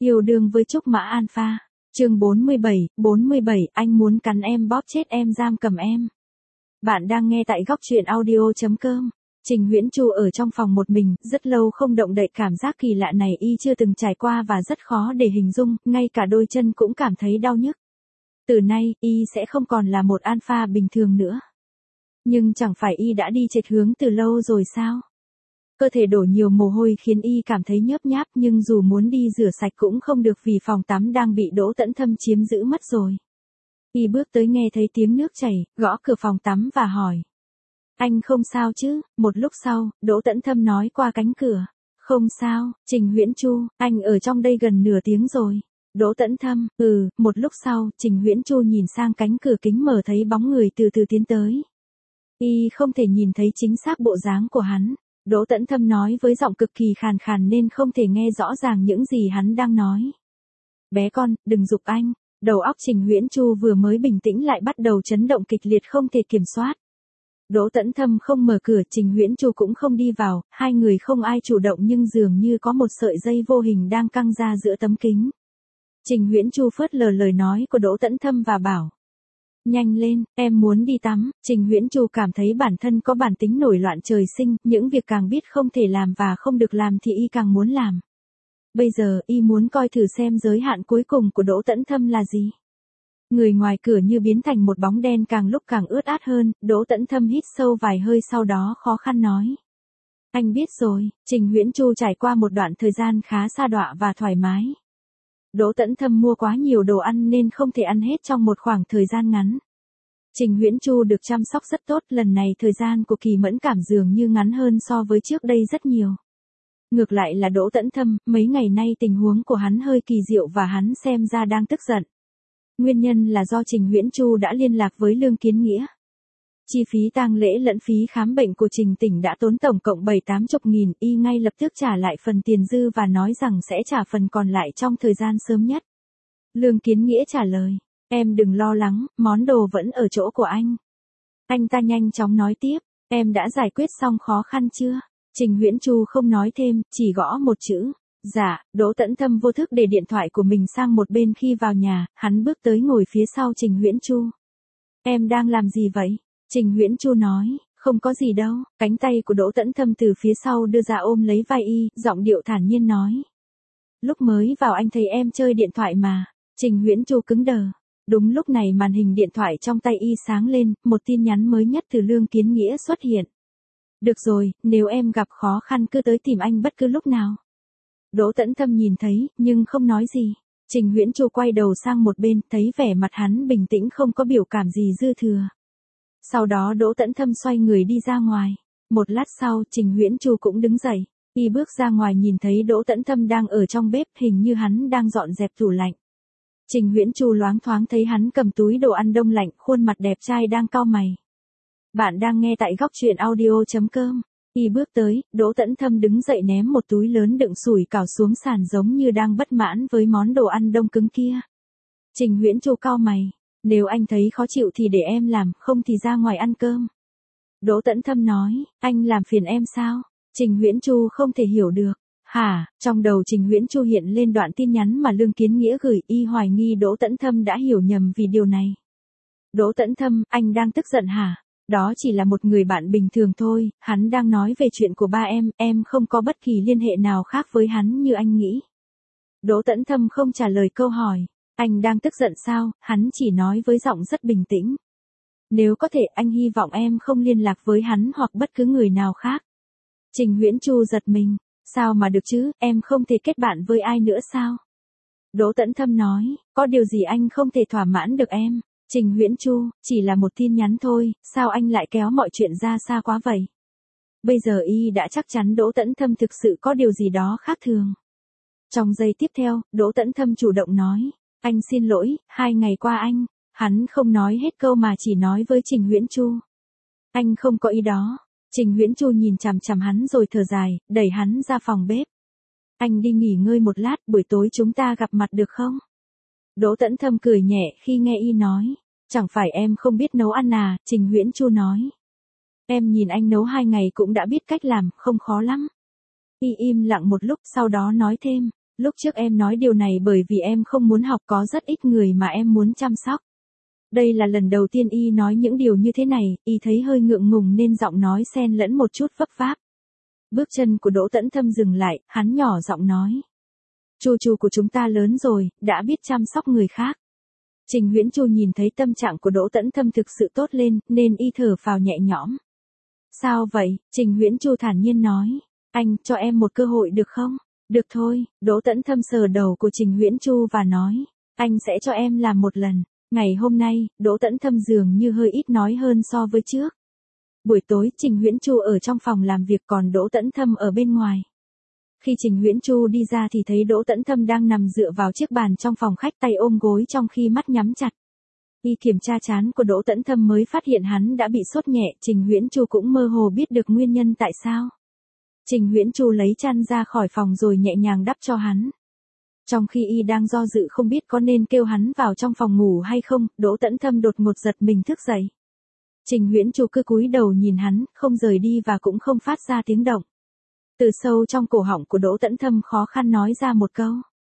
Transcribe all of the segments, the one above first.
Yêu đương với Trúc Mã Alpha. Chương 47, anh muốn cắn em bóp chết em giam cầm em. Bạn đang nghe tại góc truyện audio.com. Trình Huyễn Chu ở trong phòng một mình, rất lâu không động đậy, cảm giác kỳ lạ này y chưa từng trải qua và rất khó để hình dung, ngay cả đôi chân cũng cảm thấy đau nhức. Từ nay, y sẽ không còn là một alpha bình thường nữa. Nhưng chẳng phải y đã đi chệch hướng từ lâu rồi sao? Cơ thể đổ nhiều mồ hôi khiến y cảm thấy nhớp nháp, nhưng dù muốn đi rửa sạch cũng không được vì phòng tắm đang bị Đỗ Tẫn Thâm chiếm giữ mất rồi. Y bước tới nghe thấy tiếng nước chảy, gõ cửa phòng tắm và hỏi. Anh không sao chứ? Một lúc sau, Đỗ Tẫn Thâm nói qua cánh cửa. Không sao, Trình Huyễn Chu, anh ở trong đây gần nửa tiếng rồi. Đỗ Tẫn Thâm, một lúc sau, Trình Huyễn Chu nhìn sang cánh cửa kính mở thấy bóng người từ từ tiến tới. Y không thể nhìn thấy chính xác bộ dáng của hắn. Đỗ Tẫn Thâm nói với giọng cực kỳ khàn khàn nên không thể nghe rõ ràng những gì hắn đang nói. Bé con, đừng giục anh. Đầu óc Trình Huyễn Chu vừa mới bình tĩnh lại bắt đầu chấn động kịch liệt không thể kiểm soát. Đỗ Tẫn Thâm không mở cửa, Trình Huyễn Chu cũng không đi vào, hai người không ai chủ động nhưng dường như có một sợi dây vô hình đang căng ra giữa tấm kính. Trình Huyễn Chu phớt lờ lời nói của Đỗ Tẫn Thâm và bảo. Nhanh lên, em muốn đi tắm. Trình Huyễn Chu cảm thấy bản thân có bản tính nổi loạn trời sinh, những việc càng biết không thể làm và không được làm thì y càng muốn làm. Bây giờ, y muốn coi thử xem giới hạn cuối cùng của Đỗ Tẫn Thâm là gì. Người ngoài cửa như biến thành một bóng đen càng lúc càng ướt át hơn, Đỗ Tẫn Thâm hít sâu vài hơi sau đó khó khăn nói. Anh biết rồi. Trình Huyễn Chu trải qua một đoạn thời gian khá sa đọa và thoải mái. Đỗ Tẫn Thâm mua quá nhiều đồ ăn nên không thể ăn hết trong một khoảng thời gian ngắn. Trình Huyễn Chu được chăm sóc rất tốt, lần này thời gian của kỳ mẫn cảm dường như ngắn hơn so với trước đây rất nhiều. Ngược lại là Đỗ Tẫn Thâm, mấy ngày nay tình huống của hắn hơi kỳ diệu và hắn xem ra đang tức giận. Nguyên nhân là do Trình Huyễn Chu đã liên lạc với Lương Kiến Nghĩa. Chi phí tang lễ lẫn phí khám bệnh của Trình Tỉnh đã tốn tổng cộng 70-80 nghìn, y ngay lập tức trả lại phần tiền dư và nói rằng sẽ trả phần còn lại trong thời gian sớm nhất. Lương Kiến Nghĩa trả lời, em đừng lo lắng, món đồ vẫn ở chỗ của anh. Anh ta nhanh chóng nói tiếp, em đã giải quyết xong khó khăn chưa? Trình Huyễn Chu không nói thêm, chỉ gõ một chữ. Dạ. Đỗ Tẫn Thâm vô thức để điện thoại của mình sang một bên khi vào nhà, hắn bước tới ngồi phía sau Trình Huyễn Chu. Em đang làm gì vậy? Trình Huyễn Chu nói, không có gì đâu. Cánh tay của Đỗ Tẫn Thâm từ phía sau đưa ra ôm lấy vai y, giọng điệu thản nhiên nói. Lúc mới vào anh thấy em chơi điện thoại mà. Trình Huyễn Chu cứng đờ. Đúng lúc này màn hình điện thoại trong tay y sáng lên, một tin nhắn mới nhất từ Lương Kiến Nghĩa xuất hiện. Được rồi, nếu em gặp khó khăn cứ tới tìm anh bất cứ lúc nào. Đỗ Tẫn Thâm nhìn thấy, nhưng không nói gì. Trình Huyễn Chu quay đầu sang một bên, thấy vẻ mặt hắn bình tĩnh không có biểu cảm gì dư thừa. Sau đó Đỗ Tẫn Thâm xoay người đi ra ngoài. Một lát sau, Trình Huyễn Chu cũng đứng dậy. Y bước ra ngoài nhìn thấy Đỗ Tẫn Thâm đang ở trong bếp, hình như hắn đang dọn dẹp tủ lạnh. Trình Huyễn Chu loáng thoáng thấy hắn cầm túi đồ ăn đông lạnh, khuôn mặt đẹp trai đang cau mày. Bạn đang nghe tại góc truyện audio.com. Y bước tới, Đỗ Tẫn Thâm đứng dậy ném một túi lớn đựng sủi cảo xuống sàn giống như đang bất mãn với món đồ ăn đông cứng kia. Trình Huyễn Chu cau mày. Nếu anh thấy khó chịu thì để em làm, không thì ra ngoài ăn cơm. Đỗ Tẫn Thâm nói, anh làm phiền em sao? Trình Huyễn Chu không thể hiểu được. Hả? Trong đầu Trình Huyễn Chu hiện lên đoạn tin nhắn mà Lương Kiến Nghĩa gửi, y hoài nghi Đỗ Tẫn Thâm đã hiểu nhầm vì điều này. Đỗ Tẫn Thâm, anh đang tức giận hả? Đó chỉ là một người bạn bình thường thôi, hắn đang nói về chuyện của ba em không có bất kỳ liên hệ nào khác với hắn như anh nghĩ. Đỗ Tẫn Thâm không trả lời câu hỏi. Anh đang tức giận sao? Hắn chỉ nói với giọng rất bình tĩnh. Nếu có thể anh hy vọng em không liên lạc với hắn hoặc bất cứ người nào khác. Trình Huyễn Chu giật mình. Sao mà được chứ, em không thể kết bạn với ai nữa sao? Đỗ Tẫn Thâm nói, có điều gì anh không thể thỏa mãn được em? Trình Huyễn Chu, chỉ là một tin nhắn thôi, sao anh lại kéo mọi chuyện ra xa quá vậy? Bây giờ y đã chắc chắn Đỗ Tẫn Thâm thực sự có điều gì đó khác thường. Trong giây tiếp theo, Đỗ Tẫn Thâm chủ động nói, anh xin lỗi, 2 ngày qua anh. Hắn không nói hết câu mà chỉ nói với Trình Huyễn Chu. Anh không có ý đó. Trình Huyễn Chu nhìn chằm chằm hắn rồi thở dài, đẩy hắn ra phòng bếp. Anh đi nghỉ ngơi một lát, buổi tối chúng ta gặp mặt được không? Đỗ Tẫn Thâm cười nhẹ khi nghe y nói. Chẳng phải em không biết nấu ăn à? Trình Huyễn Chu nói. Em nhìn anh nấu 2 ngày cũng đã biết cách làm, không khó lắm. Y im lặng một lúc sau đó nói thêm. Lúc trước em nói điều này bởi vì em không muốn học, có rất ít người mà em muốn chăm sóc. Đây là lần đầu tiên y nói những điều như thế này, y thấy hơi ngượng ngùng nên giọng nói xen lẫn một chút vấp váp. Bước chân của Đỗ Tấn Thâm dừng lại, hắn nhỏ giọng nói. Chu của chúng ta lớn rồi, đã biết chăm sóc người khác. Trình Huyễn Chu nhìn thấy tâm trạng của Đỗ Tấn Thâm thực sự tốt lên, nên y thở phào nhẹ nhõm. Sao vậy? Trình Huyễn Chu thản nhiên nói. Anh, cho em một cơ hội được không? Được thôi, Đỗ Tấn Thâm sờ đầu của Trình Huyễn Chu và nói. Anh sẽ cho em làm một lần. Ngày hôm nay, Đỗ Tấn Thâm dường như hơi ít nói hơn so với trước. Buổi tối, Trình Huyễn Chu ở trong phòng làm việc còn Đỗ Tấn Thâm ở bên ngoài. Khi Trình Huyễn Chu đi ra thì thấy Đỗ Tấn Thâm đang nằm dựa vào chiếc bàn trong phòng khách, tay ôm gối trong khi mắt nhắm chặt. Y kiểm tra trán của Đỗ Tấn Thâm mới phát hiện hắn đã bị sốt nhẹ, Trình Huyễn Chu cũng mơ hồ biết được nguyên nhân tại sao. Trình Huyễn Chu lấy chăn ra khỏi phòng rồi nhẹ nhàng đắp cho hắn. Trong khi y đang do dự không biết có nên kêu hắn vào trong phòng ngủ hay không, Đỗ Tấn Thâm đột ngột giật mình thức dậy. Trình Huyễn Chu cứ cúi đầu nhìn hắn, không rời đi và cũng không phát ra tiếng động. Từ sâu trong cổ họng của Đỗ Tấn Thâm khó khăn nói ra một câu.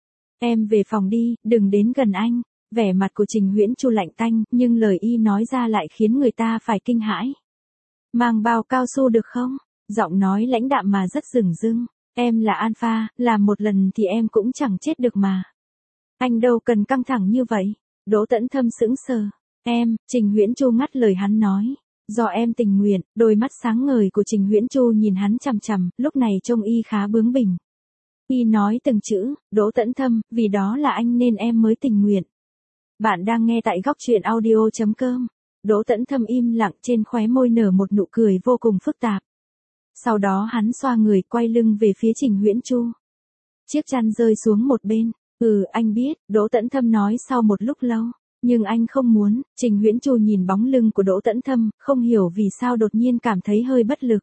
Em về phòng đi, đừng đến gần anh. Vẻ mặt của Trình Huyễn Chu lạnh tanh, nhưng lời y nói ra lại khiến người ta phải kinh hãi. Mang bao cao su được không? Giọng nói lãnh đạm mà rất dửng dưng. Em là Alpha, làm một lần thì em cũng chẳng chết được mà. Anh đâu cần căng thẳng như vậy. Đỗ Tấn Thâm sững sờ. Em, Trình Huyễn Chu ngắt lời hắn nói. Do em tình nguyện, đôi mắt sáng ngời của Trình Huyễn Chu nhìn hắn chằm chằm, lúc này trông y khá bướng bỉnh. Y nói từng chữ, Đỗ Tấn Thâm, vì đó là anh nên em mới tình nguyện. Bạn đang nghe tại góc truyện audio.com. Đỗ Tấn Thâm im lặng, trên khóe môi nở một nụ cười vô cùng phức tạp. Sau đó hắn xoa người quay lưng về phía Trình Huyễn Chu. Chiếc chăn rơi xuống một bên. Anh biết, Đỗ Tấn Thâm nói sau một lúc lâu. Nhưng anh không muốn. Trình Huyễn Chu nhìn bóng lưng của Đỗ Tấn Thâm, không hiểu vì sao đột nhiên cảm thấy hơi bất lực.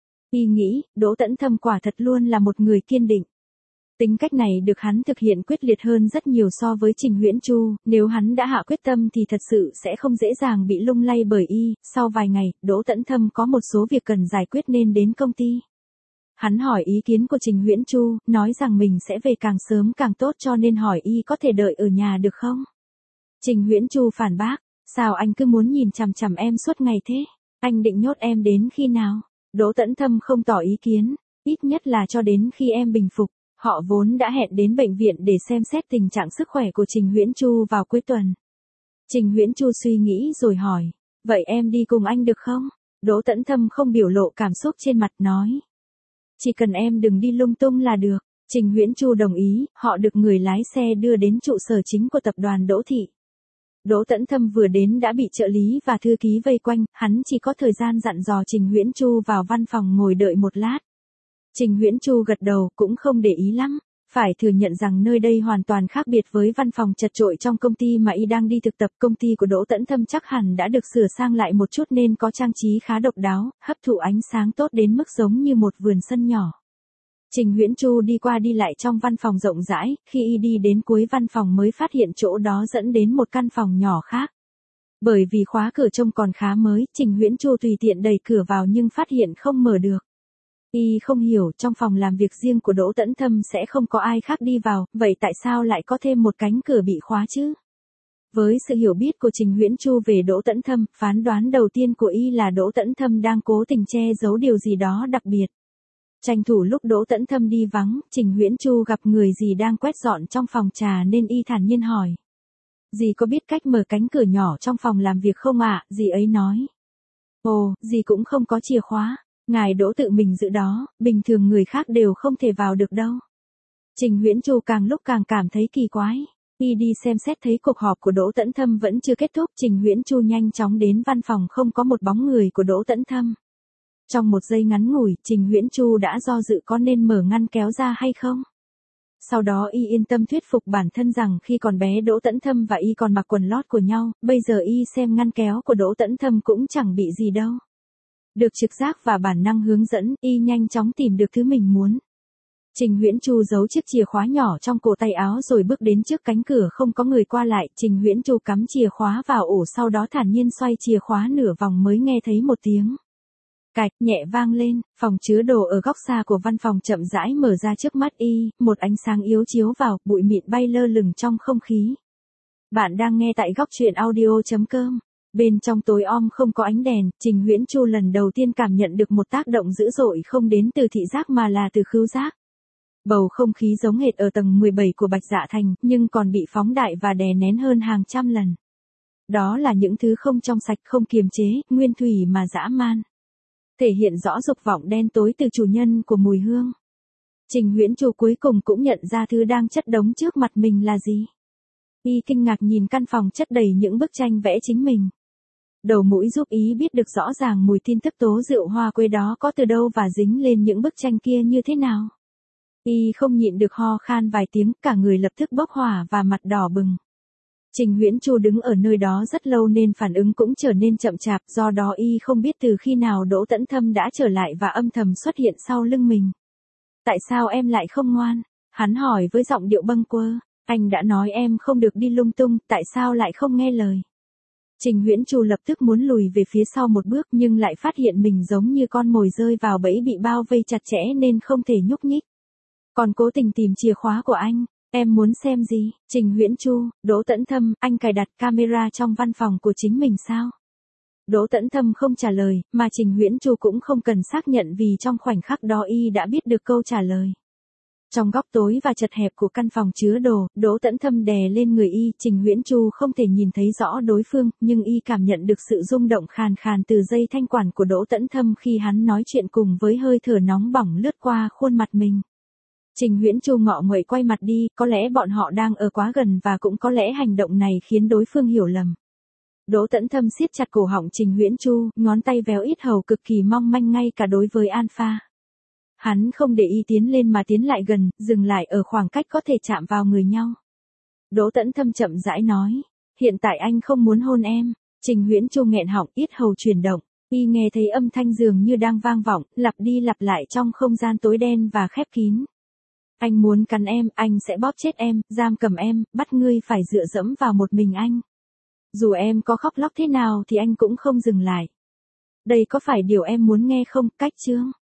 Y nghĩ, Đỗ Tấn Thâm quả thật luôn là một người kiên định. Tính cách này được hắn thực hiện quyết liệt hơn rất nhiều so với Trình Huyễn Chu, nếu hắn đã hạ quyết tâm thì thật sự sẽ không dễ dàng bị lung lay bởi y. Sau vài ngày, Đỗ Tấn Thâm có một số việc cần giải quyết nên đến công ty. Hắn hỏi ý kiến của Trình Huyễn Chu, nói rằng mình sẽ về càng sớm càng tốt cho nên hỏi y có thể đợi ở nhà được không? Trình Huyễn Chu phản bác, sao anh cứ muốn nhìn chằm chằm em suốt ngày thế? Anh định nhốt em đến khi nào? Đỗ Tấn Thâm không tỏ ý kiến, ít nhất là cho đến khi em bình phục. Họ vốn đã hẹn đến bệnh viện để xem xét tình trạng sức khỏe của Trình Huyễn Chu vào cuối tuần. Trình Huyễn Chu suy nghĩ rồi hỏi, vậy em đi cùng anh được không? Đỗ Tấn Thâm không biểu lộ cảm xúc trên mặt nói. Chỉ cần em đừng đi lung tung là được. Trình Huyễn Chu đồng ý, họ được người lái xe đưa đến trụ sở chính của tập đoàn Đỗ Thị. Đỗ Tấn Thâm vừa đến đã bị trợ lý và thư ký vây quanh, hắn chỉ có thời gian dặn dò Trình Huyễn Chu vào văn phòng ngồi đợi một lát. Trình Huyễn Chu gật đầu, cũng không để ý lắm. Phải thừa nhận rằng nơi đây hoàn toàn khác biệt với văn phòng chật chội trong công ty mà y đang đi thực tập. Công ty của Đỗ Tấn Thâm chắc hẳn đã được sửa sang lại một chút nên có trang trí khá độc đáo, hấp thụ ánh sáng tốt đến mức giống như một vườn sân nhỏ. Trình Huyễn Chu đi qua đi lại trong văn phòng rộng rãi, khi y đi đến cuối văn phòng mới phát hiện chỗ đó dẫn đến một căn phòng nhỏ khác. Bởi vì khóa cửa trông còn khá mới, Trình Huyễn Chu tùy tiện đẩy cửa vào nhưng phát hiện không mở được. Y không hiểu, trong phòng làm việc riêng của Đỗ Tấn Thâm sẽ không có ai khác đi vào, vậy tại sao lại có thêm một cánh cửa bị khóa chứ? Với sự hiểu biết của Trình Huyễn Chu về Đỗ Tấn Thâm, phán đoán đầu tiên của y là Đỗ Tấn Thâm đang cố tình che giấu điều gì đó đặc biệt. Tranh thủ lúc Đỗ Tấn Thâm đi vắng, Trình Huyễn Chu gặp người dì đang quét dọn trong phòng trà nên y thản nhiên hỏi. Dì có biết cách mở cánh cửa nhỏ trong phòng làm việc không ạ? Dì ấy nói. Ồ, dì cũng không có chìa khóa. Ngài Đỗ tự mình giữ đó, bình thường người khác đều không thể vào được đâu. Trình Huyễn Chu càng lúc càng cảm thấy kỳ quái. Y đi xem xét thấy cuộc họp của Đỗ Tấn Thâm vẫn chưa kết thúc, Trình Huyễn Chu nhanh chóng đến văn phòng, không có một bóng người của Đỗ Tấn Thâm. Trong một giây ngắn ngủi, Trình Huyễn Chu đã do dự có nên mở ngăn kéo ra hay không. Sau đó y yên tâm thuyết phục bản thân rằng khi còn bé Đỗ Tấn Thâm và y còn mặc quần lót của nhau, bây giờ y xem ngăn kéo của Đỗ Tấn Thâm cũng chẳng bị gì đâu. Được trực giác và bản năng hướng dẫn, y nhanh chóng tìm được thứ mình muốn. Trình Huyễn Chu giấu chiếc chìa khóa nhỏ trong cổ tay áo rồi bước đến trước cánh cửa không có người qua lại. Trình Huyễn Chu cắm chìa khóa vào ổ, sau đó thản nhiên xoay chìa khóa nửa vòng mới nghe thấy một tiếng. Cạch, nhẹ vang lên, phòng chứa đồ ở góc xa của văn phòng chậm rãi mở ra trước mắt y, một ánh sáng yếu chiếu vào, bụi mịn bay lơ lửng trong không khí. Bạn đang nghe tại góc truyện audio.com. Bên trong tối om không có ánh đèn, Trình Huyễn Chu lần đầu tiên cảm nhận được một tác động dữ dội không đến từ thị giác mà là từ khứu giác. Bầu không khí giống hệt ở tầng 17 của Bạch Dạ Thành, nhưng còn bị phóng đại và đè nén hơn hàng trăm lần. Đó là những thứ không trong sạch, không kiềm chế, nguyên thủy mà dã man. Thể hiện rõ dục vọng đen tối từ chủ nhân của mùi hương. Trình Huyễn Chu cuối cùng cũng nhận ra thứ đang chất đống trước mặt mình là gì. Y kinh ngạc nhìn căn phòng chất đầy những bức tranh vẽ chính mình. Đầu mũi giúp ý biết được rõ ràng mùi tin tức tố rượu hoa quế đó có từ đâu và dính lên những bức tranh kia như thế nào. Y không nhịn được ho khan vài tiếng, cả người lập tức bốc hỏa và mặt đỏ bừng. Trình Huyễn Chu đứng ở nơi đó rất lâu nên phản ứng cũng trở nên chậm chạp, do đó y không biết từ khi nào Đỗ Tẫn Thâm đã trở lại và âm thầm xuất hiện sau lưng mình. Tại sao em lại không ngoan? Hắn hỏi với giọng điệu bâng quơ. Anh đã nói em không được đi lung tung, tại sao lại không nghe lời? Trình Huyễn Chu lập tức muốn lùi về phía sau một bước nhưng lại phát hiện mình giống như con mồi rơi vào bẫy bị bao vây chặt chẽ nên không thể nhúc nhích. Còn cố tình tìm chìa khóa của anh. Em muốn xem gì? Trình Huyễn Chu, Đỗ Tẫn Thâm, anh cài đặt camera trong văn phòng của chính mình sao? Đỗ Tẫn Thâm không trả lời, mà Trình Huyễn Chu cũng không cần xác nhận vì trong khoảnh khắc đó y đã biết được câu trả lời. Trong góc tối và chật hẹp của căn phòng chứa đồ, Đỗ Tẫn Thâm đè lên người y, Trình Huyễn Chu không thể nhìn thấy rõ đối phương, nhưng y cảm nhận được sự rung động khàn khàn từ dây thanh quản của Đỗ Tẫn Thâm khi hắn nói chuyện cùng với hơi thở nóng bỏng lướt qua khuôn mặt mình. Trình Huyễn Chu ngọ nguậy quay mặt đi, có lẽ bọn họ đang ở quá gần và cũng có lẽ hành động này khiến đối phương hiểu lầm. Đỗ Tẫn Thâm siết chặt cổ họng Trình Huyễn Chu, ngón tay véo yết hầu cực kỳ mong manh ngay cả đối với Alpha. Hắn không để y tiến lên mà tiến lại gần, dừng lại ở khoảng cách có thể chạm vào người nhau. Đỗ Tẫn Thâm chậm rãi nói, hiện tại anh không muốn hôn em. Trình Huyễn Chu nghẹn họng, yết hầu chuyển động, y nghe thấy âm thanh dường như đang vang vọng, lặp đi lặp lại trong không gian tối đen và khép kín. Anh muốn cắn em, anh sẽ bóp chết em, giam cầm em, bắt ngươi phải dựa dẫm vào một mình anh. Dù em có khóc lóc thế nào thì anh cũng không dừng lại. Đây có phải điều em muốn nghe không, Cách Chương?